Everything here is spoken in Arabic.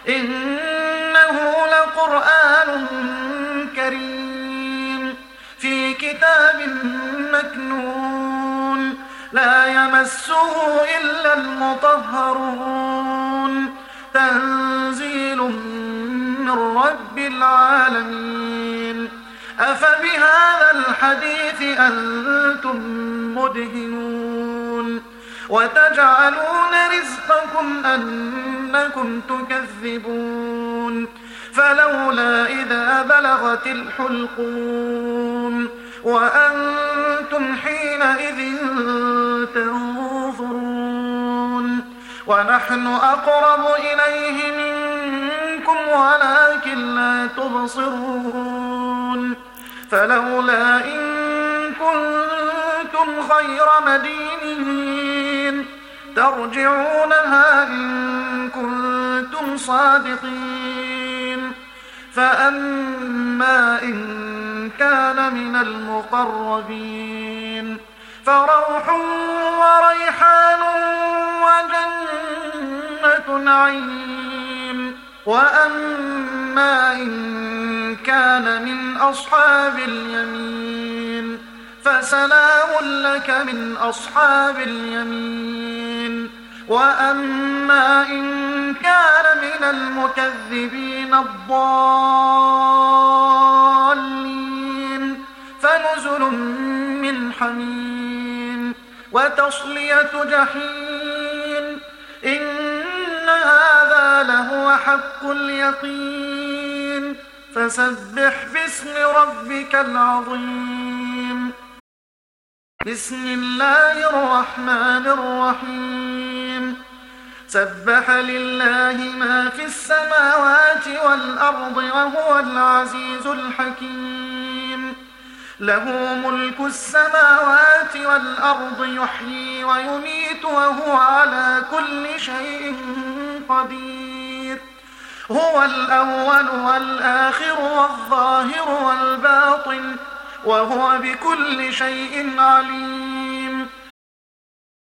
إنه لقرآن كريم في كتاب مكنون لا يمسه إلا المطهرون تنزيل من رب العالمين أفبهذا الحديث أنتم مدهنون وتجعلون رزقكم أنكم تكذبون فلولا إذا بلغت الحلقوم وأنتم حينئذ تنظرون ونحن أقرب إليه منكم ولكن لا تبصرون فلولا إن كنتم خير مدينين ترجعونها إن كنتم صادقين فأما إن كان من المقربين فروح وريحان وجنة نعيم وأما إن كان من أصحاب اليمين فسلام لك من أصحاب اليمين وأما إن كان من المكذبين الضالين فنزل من حميم وتصلية جحيم إن هذا لهو حق اليقين فسبح باسم ربك العظيم بسم الله الرحمن الرحيم سبح لله ما في السماوات والأرض وهو العزيز الحكيم له ملك السماوات والأرض يحيي ويميت وهو على كل شيء قدير هو الأول والآخر والظاهر والباطن وهو بكل شيء عليم